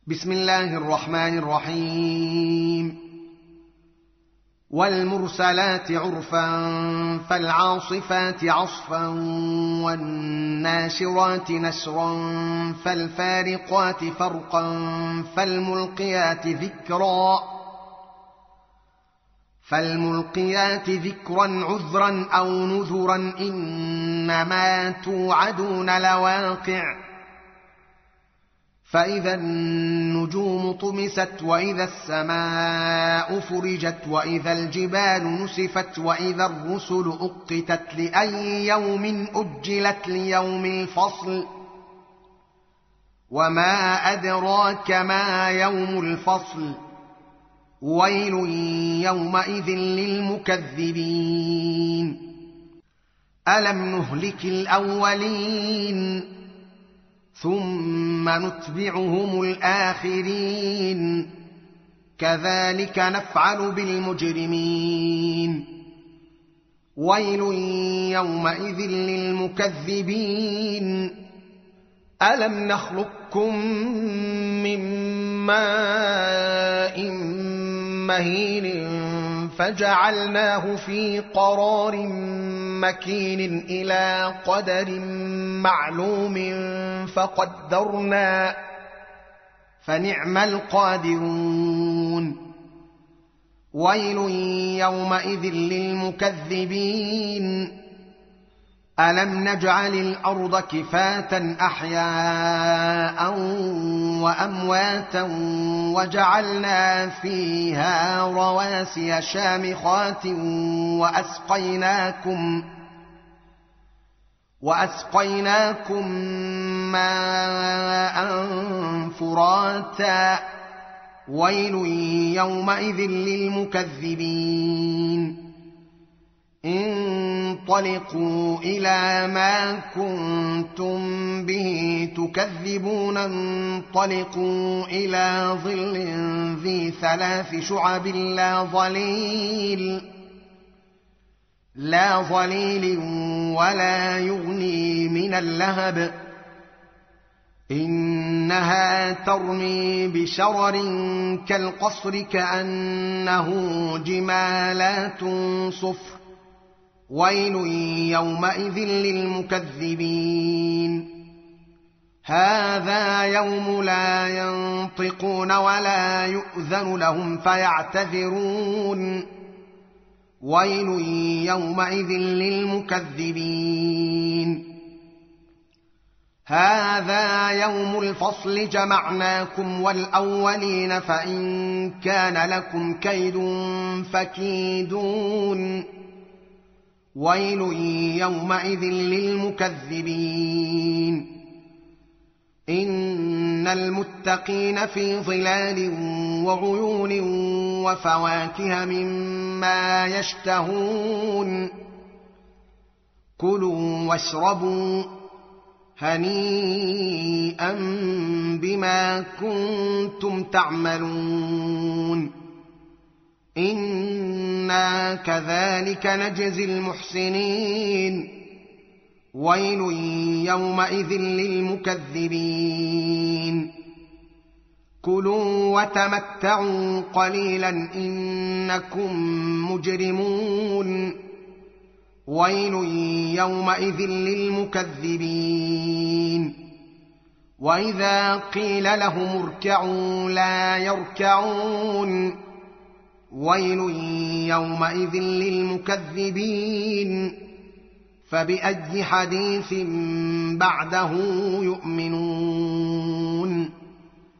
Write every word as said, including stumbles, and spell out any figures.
بسم الله الرحمن الرحيم والمرسلات عرفا فالعاصفات عصفا والناشرات نشرا فالفارقات فرقا فالملقيات ذكرا فالملقيات ذكرا عذرا أو نذرا إنما توعدون لواقع فإذا النجوم طمست وإذا السماء فرجت وإذا الجبال نسفت وإذا الرسل أقتت لأي يوم أجلت ليوم الفصل وما أدراك ما يوم الفصل ويل يومئذ للمكذبين ألم نهلك الأولين ثم نتبعهم الآخرين كذلك نفعل بالمجرمين ويل يومئذ للمكذبين ألم نخلقكم من ماء مهين فجعلناه في قرار مكين إلى قدر معلوم فقدرنا فنعم القادرون ويل يومئذ للمكذبين ألم نجعل الأرض كفاة أحياء وأمواتا وجعلنا فيها رواسي شامخات وأسقيناكم وأسقيناكم ماء فراتا ويل يومئذ للمكذبين انطلقوا إلى ما كنتم به تكذبون انطلقوا إلى ظل ذي ثلاث شعب لا ظليل لا ظليل ولا يغني من اللهب إنها ترمي بشرر كالقصر كأنه جمالات صفر ويل يومئذ للمكذبين هذا يوم لا ينطقون ولا يؤذن لهم فيعتذرون ويل يومئذ للمكذبين هذا يوم الفصل جمعناكم والأولين فإن كان لكم كيد فكيدون ويل يومئذ للمكذبين إن المتقين في ظلال وعيون وفواكه مما يشتهون كلوا واشربوا هنيئا بما كنتم تعملون إنا كذلك نجزي المحسنين ويل يومئذ للمكذبين كلوا وتمتعوا قليلا إنكم مجرمون ويل يومئذ للمكذبين وإذا قيل لهم اركعوا لا يركعون ويل يومئذ للمكذبين فبأي حديث بعده يؤمنون